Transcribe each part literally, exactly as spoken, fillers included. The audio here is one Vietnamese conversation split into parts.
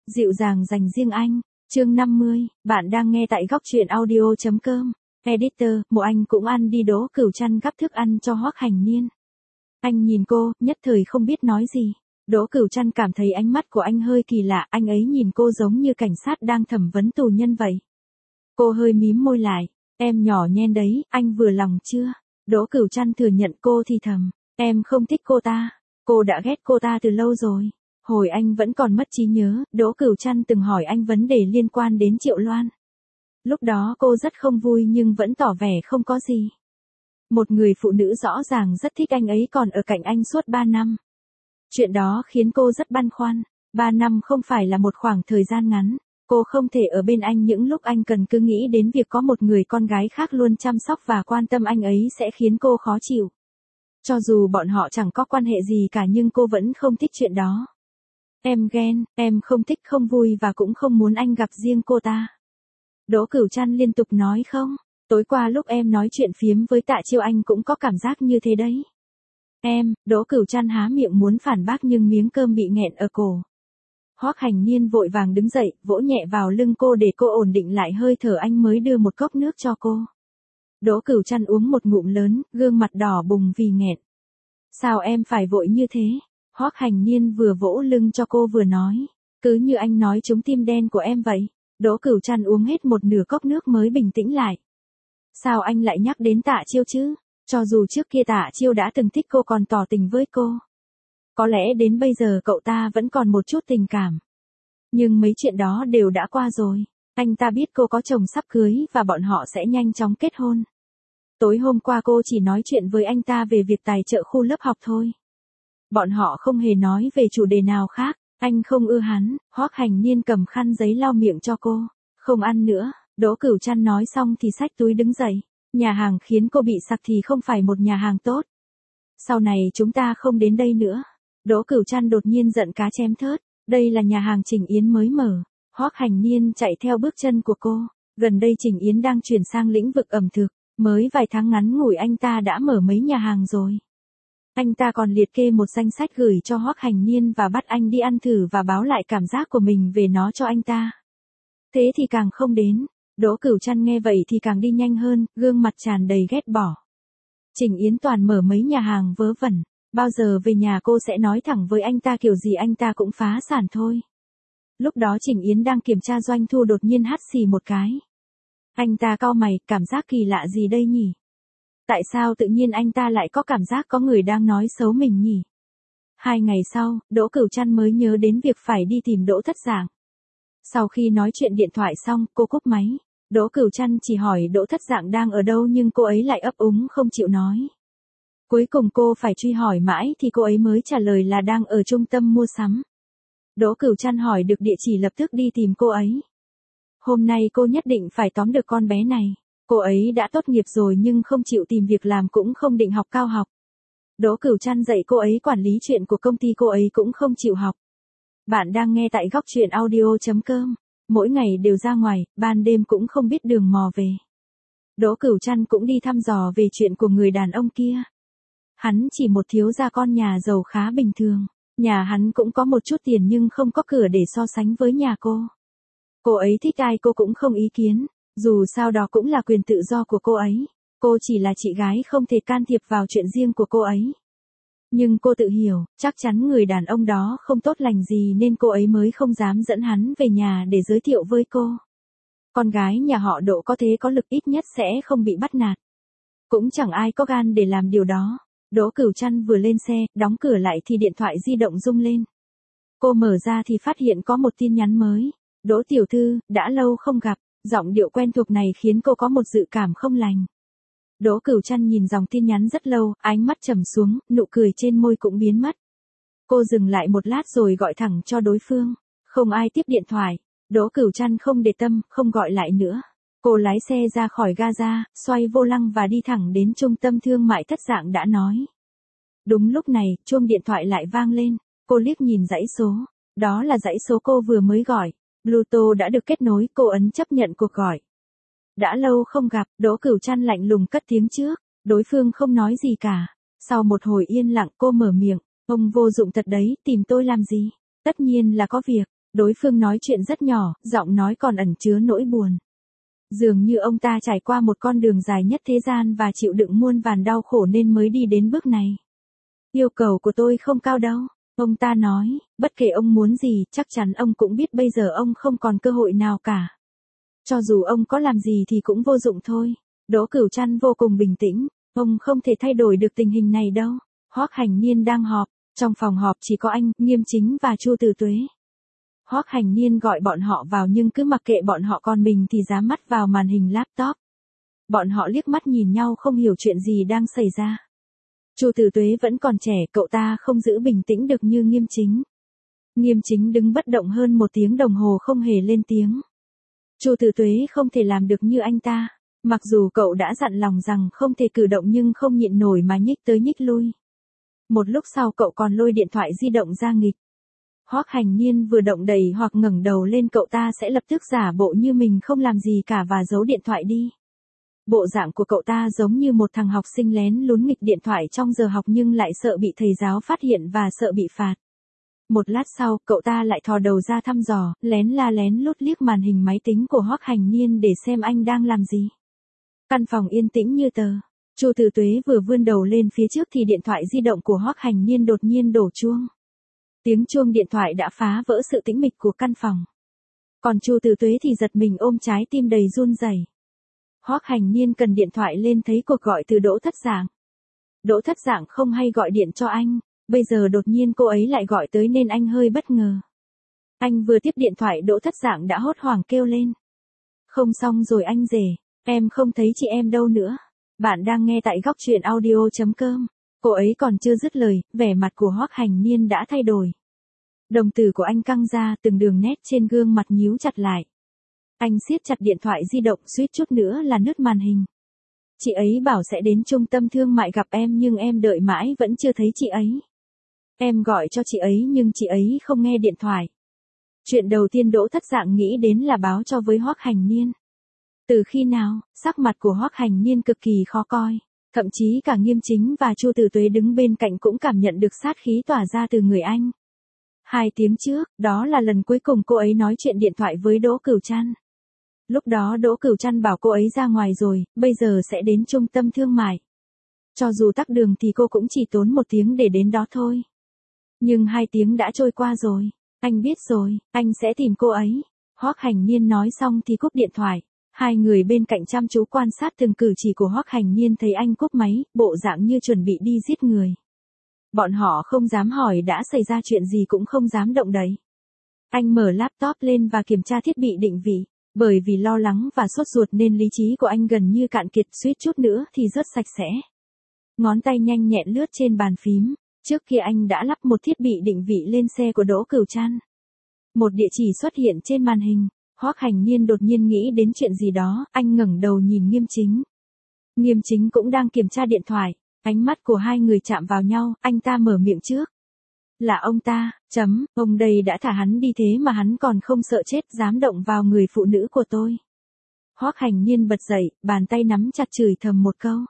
Dịu dàng dành riêng anh. Chương năm mươi, bạn đang nghe tại góc truyện audio chấm com. Editor, Mộ Anh cũng ăn đi. Đỗ Cửu Trăn gắp thức ăn cho Hoắc Hành Niên. Anh nhìn cô, nhất thời không biết nói gì. Đỗ Cửu Trăn cảm thấy ánh mắt của anh hơi kỳ lạ, anh ấy nhìn cô giống như cảnh sát đang thẩm vấn tù nhân vậy. Cô hơi mím môi lại, em nhỏ nhen đấy, anh vừa lòng chưa? Đỗ Cửu Trăn thừa nhận. Cô thì thầm, em không thích cô ta, cô đã ghét cô ta từ lâu rồi. Hồi anh vẫn còn mất trí nhớ, Đỗ Cửu Trăn từng hỏi anh vấn đề liên quan đến Triệu Loan. Lúc đó cô rất không vui nhưng vẫn tỏ vẻ không có gì. Một người phụ nữ rõ ràng rất thích anh ấy còn ở cạnh anh suốt ba năm. Chuyện đó khiến cô rất băn khoăn. Ba năm không phải là một khoảng thời gian ngắn. Cô không thể ở bên anh những lúc anh cần, cứ nghĩ đến việc có một người con gái khác luôn chăm sóc và quan tâm anh ấy sẽ khiến cô khó chịu. Cho dù bọn họ chẳng có quan hệ gì cả nhưng cô vẫn không thích chuyện đó. Em ghen, em không thích, không vui và cũng không muốn anh gặp riêng cô ta. Đỗ Cửu Trăn liên tục nói không. Tối qua lúc em nói chuyện phiếm với Tạ Chiêu anh cũng có cảm giác như thế đấy. Em, Đỗ Cửu Trăn há miệng muốn phản bác nhưng miếng cơm bị nghẹn ở cổ. Hoắc Hành Niên vội vàng đứng dậy, vỗ nhẹ vào lưng cô để cô ổn định lại hơi thở, anh mới đưa một cốc nước cho cô. Đỗ Cửu Trăn uống một ngụm lớn, gương mặt đỏ bừng vì nghẹn. Sao em phải vội như thế? Hoắc Hành Niên vừa vỗ lưng cho cô vừa nói, cứ như anh nói trúng tim đen của em vậy. Đỗ Cửu Trăn uống hết một nửa cốc nước mới bình tĩnh lại. Sao anh lại nhắc đến Tạ Chiêu chứ? Cho dù trước kia Tạ Chiêu đã từng thích cô còn tỏ tình với cô. Có lẽ đến bây giờ cậu ta vẫn còn một chút tình cảm. Nhưng mấy chuyện đó đều đã qua rồi. Anh ta biết cô có chồng sắp cưới và bọn họ sẽ nhanh chóng kết hôn. Tối hôm qua cô chỉ nói chuyện với anh ta về việc tài trợ khu lớp học thôi. Bọn họ không hề nói về chủ đề nào khác. Anh không ưa hắn. Hoắc Hành Niên cầm khăn giấy lau miệng cho cô. Không ăn nữa. Đỗ Cửu Trăn nói xong thì xách túi đứng dậy. Nhà hàng khiến cô bị sặc thì không phải một nhà hàng tốt. Sau này chúng ta không đến đây nữa. Đỗ Cửu Trăn đột nhiên giận cá chém thớt. Đây là nhà hàng Trình Yến mới mở. Hoắc Hành Niên chạy theo bước chân của cô. Gần đây Trình Yến đang chuyển sang lĩnh vực ẩm thực. Mới vài tháng ngắn ngủi anh ta đã mở mấy nhà hàng rồi. Anh ta còn liệt kê một danh sách gửi cho Hoắc Hành Niên và bắt anh đi ăn thử và báo lại cảm giác của mình về nó cho anh ta. Thế thì càng không đến. Đỗ Cửu Trăn nghe vậy thì càng đi nhanh hơn, gương mặt tràn đầy ghét bỏ. Trình Yến toàn mở mấy nhà hàng vớ vẩn. Bao giờ về nhà cô sẽ nói thẳng với anh ta kiểu gì anh ta cũng phá sản thôi. Lúc đó Trình Yến đang kiểm tra doanh thu đột nhiên hắt xì một cái. Anh ta cau mày, cảm giác kỳ lạ gì đây nhỉ? Tại sao tự nhiên anh ta lại có cảm giác có người đang nói xấu mình nhỉ? Hai ngày sau, Đỗ Cửu Trăn mới nhớ đến việc phải đi tìm Đỗ Thất Dạng. Sau khi nói chuyện điện thoại xong, cô cúp máy. Đỗ Cửu Trăn chỉ hỏi Đỗ Thất Dạng đang ở đâu nhưng cô ấy lại ấp úng không chịu nói. Cuối cùng cô phải truy hỏi mãi thì cô ấy mới trả lời là đang ở trung tâm mua sắm. Đỗ Cửu Trăn hỏi được địa chỉ lập tức đi tìm cô ấy. Hôm nay cô nhất định phải tóm được con bé này. Cô ấy đã tốt nghiệp rồi nhưng không chịu tìm việc làm cũng không định học cao học. Đỗ Cửu Trăn dạy cô ấy quản lý chuyện của công ty, cô ấy cũng không chịu học. Bạn đang nghe tại góc truyện audio chấm com. Mỗi ngày đều ra ngoài, ban đêm cũng không biết đường mò về. Đỗ Cửu Trăn cũng đi thăm dò về chuyện của người đàn ông kia. Hắn chỉ một thiếu gia con nhà giàu khá bình thường. Nhà hắn cũng có một chút tiền nhưng không có cửa để so sánh với nhà cô. Cô ấy thích ai cô cũng không ý kiến. Dù sao đó cũng là quyền tự do của cô ấy. Cô chỉ là chị gái không thể can thiệp vào chuyện riêng của cô ấy. Nhưng cô tự hiểu, chắc chắn người đàn ông đó không tốt lành gì nên cô ấy mới không dám dẫn hắn về nhà để giới thiệu với cô. Con gái nhà họ Đỗ có thế có lực ít nhất sẽ không bị bắt nạt. Cũng chẳng ai có gan để làm điều đó. Đỗ Cửu Trăn vừa lên xe, đóng cửa lại thì điện thoại di động rung lên. Cô mở ra thì phát hiện có một tin nhắn mới. Đỗ tiểu thư, đã lâu không gặp. Giọng điệu quen thuộc này khiến cô có một dự cảm không lành. Đỗ Cửu Trăn nhìn dòng tin nhắn rất lâu, ánh mắt trầm xuống, nụ cười trên môi cũng biến mất. Cô dừng lại một lát rồi gọi thẳng cho đối phương. Không ai tiếp điện thoại. Đỗ Cửu Trăn không để tâm, không gọi lại nữa. Cô lái xe ra khỏi Gaza, xoay vô lăng và đi thẳng đến trung tâm thương mại Thất Dạng đã nói. Đúng lúc này, chuông điện thoại lại vang lên. Cô liếc nhìn dãy số. Đó là dãy số cô vừa mới gọi. Bluetooth đã được kết nối, cô ấn chấp nhận cuộc gọi. Đã lâu không gặp, Đỗ Cửu Trăn lạnh lùng cất tiếng trước. Đối phương không nói gì cả. Sau một hồi yên lặng cô mở miệng. Ông vô dụng thật đấy, tìm tôi làm gì? Tất nhiên là có việc. Đối phương nói chuyện rất nhỏ, giọng nói còn ẩn chứa nỗi buồn. Dường như ông ta trải qua một con đường dài nhất thế gian và chịu đựng muôn vàn đau khổ nên mới đi đến bước này. Yêu cầu của tôi không cao đâu. Ông ta nói, bất kể ông muốn gì, chắc chắn ông cũng biết bây giờ ông không còn cơ hội nào cả. Cho dù ông có làm gì thì cũng vô dụng thôi. Đỗ Cửu Trăn vô cùng bình tĩnh, ông không thể thay đổi được tình hình này đâu. Hoắc Hành Niên đang họp, trong phòng họp chỉ có anh, Nghiêm Chính và Chu Tử Tuế. Hoắc Hành Niên gọi bọn họ vào nhưng cứ mặc kệ bọn họ, còn mình thì dám mắt vào màn hình laptop. Bọn họ liếc mắt nhìn nhau không hiểu chuyện gì đang xảy ra. Chu Tử Tuế vẫn còn trẻ, cậu ta không giữ bình tĩnh được như Nghiêm Chính. Nghiêm Chính đứng bất động hơn một tiếng đồng hồ không hề lên tiếng. Chu Tử Tuế không thể làm được như anh ta, mặc dù cậu đã dặn lòng rằng không thể cử động nhưng không nhịn nổi mà nhích tới nhích lui. Một lúc sau cậu còn lôi điện thoại di động ra nghịch. Hoắc Hành Niên vừa động đậy hoặc ngẩng đầu lên, cậu ta sẽ lập tức giả bộ như mình không làm gì cả và giấu điện thoại đi. Bộ dạng của cậu ta giống như một thằng học sinh lén lún nghịch điện thoại trong giờ học nhưng lại sợ bị thầy giáo phát hiện và sợ bị phạt. Một lát sau, cậu ta lại thò đầu ra thăm dò, lén la lén lút liếc màn hình máy tính của Hoắc Hành Niên để xem anh đang làm gì. Căn phòng yên tĩnh như tờ. Chu Tử Tuế vừa vươn đầu lên phía trước thì điện thoại di động của Hoắc Hành Niên đột nhiên đổ chuông. Tiếng chuông điện thoại đã phá vỡ sự tĩnh mịch của căn phòng. Còn Chu Tử Tuế thì giật mình ôm trái tim đầy run rẩy. Hoắc Hành Niên cần điện thoại lên thấy cuộc gọi từ Đỗ Thất Dạng. Đỗ Thất Dạng không hay gọi điện cho anh, bây giờ đột nhiên cô ấy lại gọi tới nên anh hơi bất ngờ. Anh vừa tiếp điện thoại Đỗ Thất Dạng đã hốt hoảng kêu lên. Không xong rồi anh rể, em không thấy chị em đâu nữa. Bạn đang nghe tại góc truyện audio chấm com. Cô ấy còn chưa dứt lời, vẻ mặt của Hoắc Hành Niên đã thay đổi. Đồng tử của anh căng ra, từng đường nét trên gương mặt nhíu chặt lại. Anh siết chặt điện thoại di động, suýt chút nữa là nứt màn hình. Chị ấy bảo sẽ đến trung tâm thương mại gặp em nhưng em đợi mãi vẫn chưa thấy chị ấy. Em gọi cho chị ấy nhưng chị ấy không nghe điện thoại. Chuyện đầu tiên Đỗ Thất Dạng nghĩ đến là báo cho với Hoắc Hành Niên. Từ khi nào, sắc mặt của Hoắc Hành Niên cực kỳ khó coi. Thậm chí cả Nghiêm Chính và Chu Tử Tuế đứng bên cạnh cũng cảm nhận được sát khí tỏa ra từ người anh. Hai tiếng trước, đó là lần cuối cùng cô ấy nói chuyện điện thoại với Đỗ Cửu Trăn. Lúc đó Đỗ Cửu Trăn bảo cô ấy ra ngoài rồi, bây giờ sẽ đến trung tâm thương mại. Cho dù tắc đường thì cô cũng chỉ tốn một tiếng để đến đó thôi. Nhưng hai tiếng đã trôi qua rồi. Anh biết rồi, anh sẽ tìm cô ấy. Hoắc Hành Niên nói xong thì cúp điện thoại. Hai người bên cạnh chăm chú quan sát từng cử chỉ của Hoắc Hành Niên, thấy anh cúp máy, bộ dạng như chuẩn bị đi giết người. Bọn họ không dám hỏi đã xảy ra chuyện gì, cũng không dám động đậy. Anh mở laptop lên và kiểm tra thiết bị định vị. Bởi vì lo lắng và sốt ruột nên lý trí của anh gần như cạn kiệt, suýt chút nữa thì rớt sạch sẽ. Ngón tay nhanh nhẹn lướt trên bàn phím. Trước kia anh đã lắp một thiết bị định vị lên xe của Đỗ Cửu Trăn. Một địa chỉ xuất hiện trên màn hình. Hoắc Hành Niên đột nhiên nghĩ đến chuyện gì đó, anh ngẩng đầu nhìn Nghiêm Chính. Nghiêm Chính cũng đang kiểm tra điện thoại, ánh mắt của hai người chạm vào nhau, anh ta mở miệng trước. Là ông ta, chấm, ông đây đã thả hắn đi thế mà hắn còn không sợ chết, dám động vào người phụ nữ của tôi. Hoắc Hành Niên bật dậy, bàn tay nắm chặt chửi thầm một câu.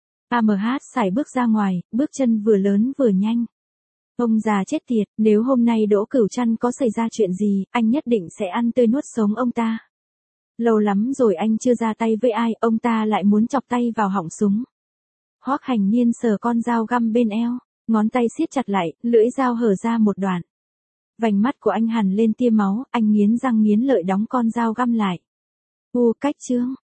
a em hát xài bước ra ngoài, bước chân vừa lớn vừa nhanh. Ông già chết tiệt, nếu hôm nay Đỗ Cửu Trăn có xảy ra chuyện gì, anh nhất định sẽ ăn tươi nuốt sống ông ta. Lâu lắm rồi anh chưa ra tay với ai, ông ta lại muốn chọc tay vào họng súng. Hoắc Hành Niên sờ con dao găm bên eo, ngón tay siết chặt lại, lưỡi dao hở ra một đoạn. Vành mắt của anh hằn lên tia máu, anh nghiến răng nghiến lợi đóng con dao găm lại. U cách chương,